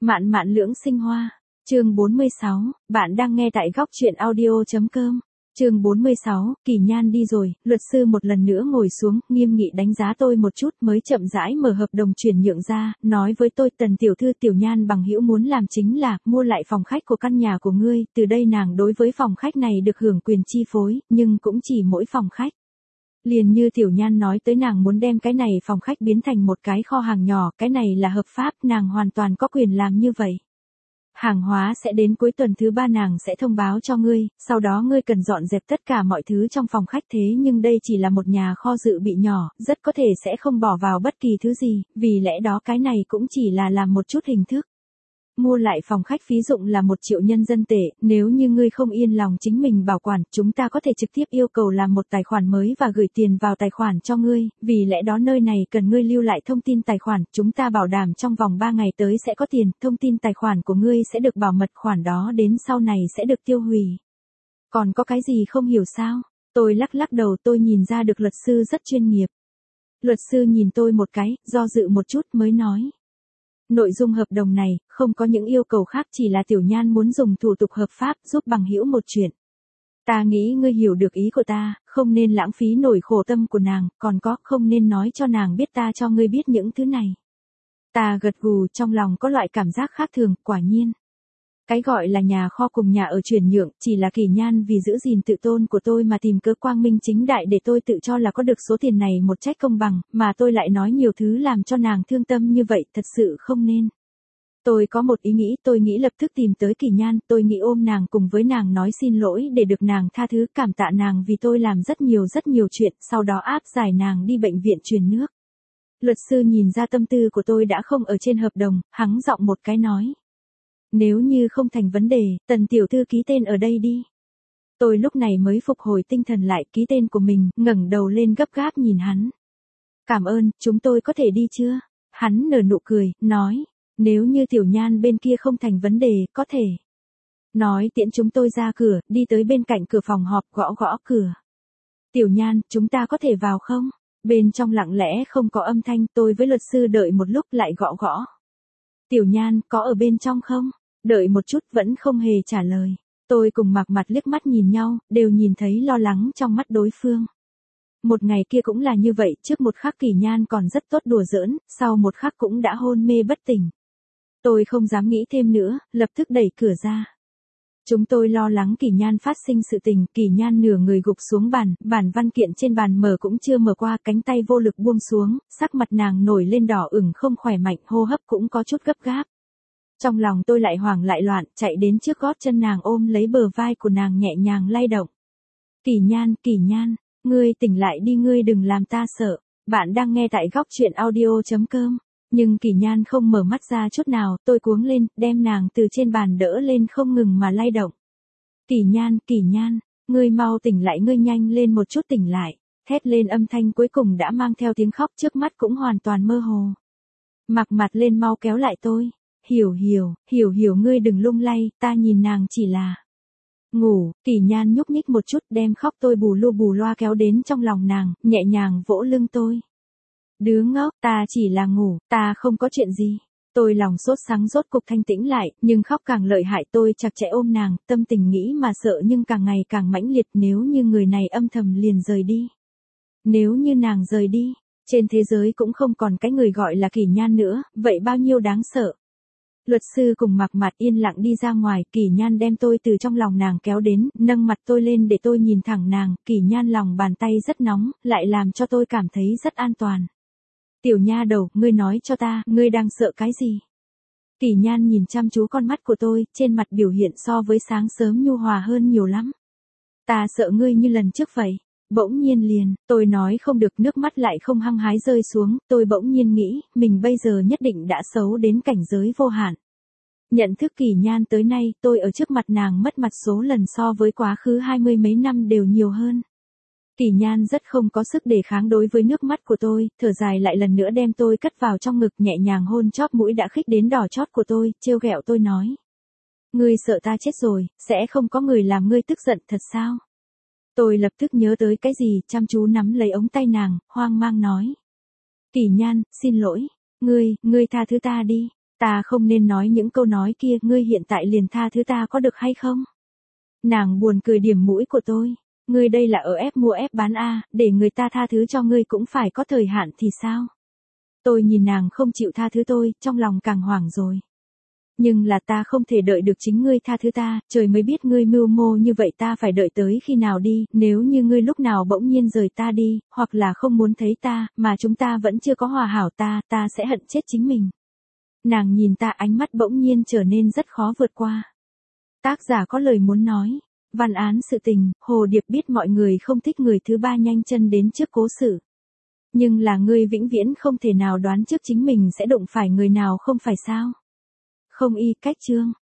Mạn mạn lưỡng sinh hoa. Chương 46, bạn đang nghe tại góc truyện audio.com. Chương 46, Kỳ Nhan đi rồi, luật sư một lần nữa ngồi xuống, nghiêm nghị đánh giá tôi một chút mới chậm rãi mở hợp đồng chuyển nhượng ra, nói với tôi Tần tiểu thư Tiểu Nhan bằng hữu muốn làm chính là mua lại phòng khách của căn nhà của ngươi, từ đây nàng đối với phòng khách này được hưởng quyền chi phối, nhưng cũng chỉ mỗi phòng khách. Liền như Tiểu Nhan nói tới nàng muốn đem cái này phòng khách biến thành một cái kho hàng nhỏ, cái này là hợp pháp, nàng hoàn toàn có quyền làm như vậy. Hàng hóa sẽ đến cuối tuần thứ 3 nàng sẽ thông báo cho ngươi, sau đó ngươi cần dọn dẹp tất cả mọi thứ trong phòng khách thế nhưng đây chỉ là một nhà kho dự bị nhỏ, rất có thể sẽ không bỏ vào bất kỳ thứ gì, vì lẽ đó cái này cũng chỉ là làm một chút hình thức. Mua lại phòng khách phí dụng là 1 triệu nhân dân tệ, nếu như ngươi không yên lòng chính mình bảo quản, chúng ta có thể trực tiếp yêu cầu làm một tài khoản mới và gửi tiền vào tài khoản cho ngươi, vì lẽ đó nơi này cần ngươi lưu lại thông tin tài khoản, chúng ta bảo đảm trong vòng 3 ngày tới sẽ có tiền, thông tin tài khoản của ngươi sẽ được bảo mật, khoản đó đến sau này sẽ được tiêu hủy. Còn có cái gì không hiểu sao? Tôi lắc lắc đầu, tôi nhìn ra được luật sư rất chuyên nghiệp. Luật sư nhìn tôi một cái, do dự một chút mới nói. Nội dung hợp đồng này, không có những yêu cầu khác, chỉ là Tiểu Nhan muốn dùng thủ tục hợp pháp giúp bằng hữu một chuyện. Ta nghĩ ngươi hiểu được ý của ta, không nên lãng phí nổi khổ tâm của nàng, còn có không nên nói cho nàng biết ta cho ngươi biết những thứ này. Ta gật gù, trong lòng có loại cảm giác khác thường, quả nhiên. Cái gọi là nhà kho cùng nhà ở chuyển nhượng, chỉ là Kỳ Nhan vì giữ gìn tự tôn của tôi mà tìm cớ quang minh chính đại để tôi tự cho là có được số tiền này một cách công bằng, mà tôi lại nói nhiều thứ làm cho nàng thương tâm như vậy, thật sự không nên. Tôi có một ý nghĩ, tôi nghĩ lập tức tìm tới Kỳ Nhan, tôi nghĩ ôm nàng cùng với nàng nói xin lỗi để được nàng tha thứ, cảm tạ nàng vì tôi làm rất nhiều chuyện, sau đó áp giải nàng đi bệnh viện truyền nước. Luật sư nhìn ra tâm tư của tôi đã không ở trên hợp đồng, hắng giọng một cái nói. Nếu như không thành vấn đề, Tần tiểu thư ký tên ở đây đi. Tôi lúc này mới phục hồi tinh thần lại, ký tên của mình, ngẩng đầu lên gấp gáp nhìn hắn. Cảm ơn, chúng tôi có thể đi chưa? Hắn nở nụ cười, nói, nếu như Tiểu Nhan bên kia không thành vấn đề, có thể. Nói tiễn chúng tôi ra cửa, đi tới bên cạnh cửa phòng họp, gõ gõ cửa. Tiểu Nhan, chúng ta có thể vào không? Bên trong lặng lẽ không có âm thanh, tôi với luật sư đợi một lúc lại gõ gõ. Tiểu Nhan, có ở bên trong không? Đợi một chút vẫn không hề trả lời. Tôi cùng Mạc Mặt liếc mắt nhìn nhau, đều nhìn thấy lo lắng trong mắt đối phương. Một ngày kia cũng là như vậy, trước một khắc Kỳ Nhan còn rất tốt đùa giỡn, sau một khắc cũng đã hôn mê bất tỉnh. Tôi không dám nghĩ thêm nữa, lập tức đẩy cửa ra. Chúng tôi lo lắng Kỳ Nhan phát sinh sự tình, Kỳ Nhan nửa người gục xuống bàn, bản văn kiện trên bàn mở cũng chưa mở qua, cánh tay vô lực buông xuống, sắc mặt nàng nổi lên đỏ ửng không khỏe mạnh, hô hấp cũng có chút gấp gáp. Trong lòng tôi lại hoảng lại loạn, chạy đến trước gót chân nàng ôm lấy bờ vai của nàng nhẹ nhàng lay động. Kỳ Nhan, ngươi tỉnh lại đi, ngươi đừng làm ta sợ. Bạn đang nghe tại góc truyện audio.com. Nhưng Kỳ Nhan không mở mắt ra chút nào, tôi cuống lên, đem nàng từ trên bàn đỡ lên không ngừng mà lay động. Kỳ Nhan, ngươi mau tỉnh lại, ngươi nhanh lên một chút tỉnh lại. Thét lên âm thanh cuối cùng đã mang theo tiếng khóc, trước mắt cũng hoàn toàn mơ hồ. Mặc mặt lên mau kéo lại tôi. Hiểu, ngươi đừng lung lay, ta nhìn nàng chỉ là ngủ. Kỳ Nhan nhúc nhích một chút đem khóc tôi bù loa kéo đến trong lòng nàng, nhẹ nhàng vỗ lưng tôi. Đứa ngốc, ta chỉ là ngủ, ta không có chuyện gì. Tôi lòng sốt sắng rốt cục thanh tĩnh lại, nhưng khóc càng lợi hại, tôi chặt chẽ ôm nàng, tâm tình nghĩ mà sợ nhưng càng ngày càng mãnh liệt, nếu như người này âm thầm liền rời đi. Nếu như nàng rời đi, trên thế giới cũng không còn cái người gọi là Kỳ Nhan nữa, vậy bao nhiêu đáng sợ. Luật sư cùng Mạc Mặt yên lặng đi ra ngoài, Kỳ Nhan đem tôi từ trong lòng nàng kéo đến, nâng mặt tôi lên để tôi nhìn thẳng nàng, Kỳ Nhan lòng bàn tay rất nóng, lại làm cho tôi cảm thấy rất an toàn. Tiểu nha đầu, ngươi nói cho ta, ngươi đang sợ cái gì? Kỳ Nhan nhìn chăm chú con mắt của tôi, trên mặt biểu hiện so với sáng sớm nhu hòa hơn nhiều lắm. Ta sợ ngươi như lần trước vậy. Bỗng nhiên liền, tôi nói không được, nước mắt lại không hăng hái rơi xuống, tôi bỗng nhiên nghĩ, mình bây giờ nhất định đã xấu đến cảnh giới vô hạn. Nhận thức Kỳ Nhan tới nay, tôi ở trước mặt nàng mất mặt số lần so với quá khứ 20 mấy năm đều nhiều hơn. Kỳ Nhan rất không có sức đề kháng đối với nước mắt của tôi, thở dài lại lần nữa đem tôi cất vào trong ngực, nhẹ nhàng hôn chóp mũi đã khích đến đỏ chót của tôi, trêu ghẹo tôi nói. Ngươi sợ ta chết rồi, sẽ không có người làm ngươi tức giận thật sao? Tôi lập tức nhớ tới cái gì, chăm chú nắm lấy ống tay nàng, hoang mang nói. Kỳ Nhan, xin lỗi, ngươi tha thứ ta đi, Ta không nên nói những câu nói kia, ngươi hiện tại liền tha thứ ta có được hay không? Nàng buồn cười điểm mũi của tôi. Ngươi đây là ở ép mua ép bán a, để người ta tha thứ cho ngươi cũng phải có thời hạn thì sao? Tôi nhìn nàng không chịu tha thứ tôi, trong lòng càng hoảng rồi. Nhưng là ta không thể đợi được chính ngươi tha thứ ta, trời mới biết ngươi mưu mô như vậy ta phải đợi tới khi nào đi, nếu như ngươi lúc nào bỗng nhiên rời ta đi, hoặc là không muốn thấy ta, mà chúng ta vẫn chưa có hòa hảo ta sẽ hận chết chính mình. Nàng nhìn ta ánh mắt bỗng nhiên trở nên rất khó vượt qua. Tác giả có lời muốn nói. Văn án sự tình, Hồ Điệp biết mọi người không thích người thứ ba nhanh chân đến trước cố sự. Nhưng là ngươi vĩnh viễn không thể nào đoán trước chính mình sẽ đụng phải người nào không phải sao? Không y cách chương.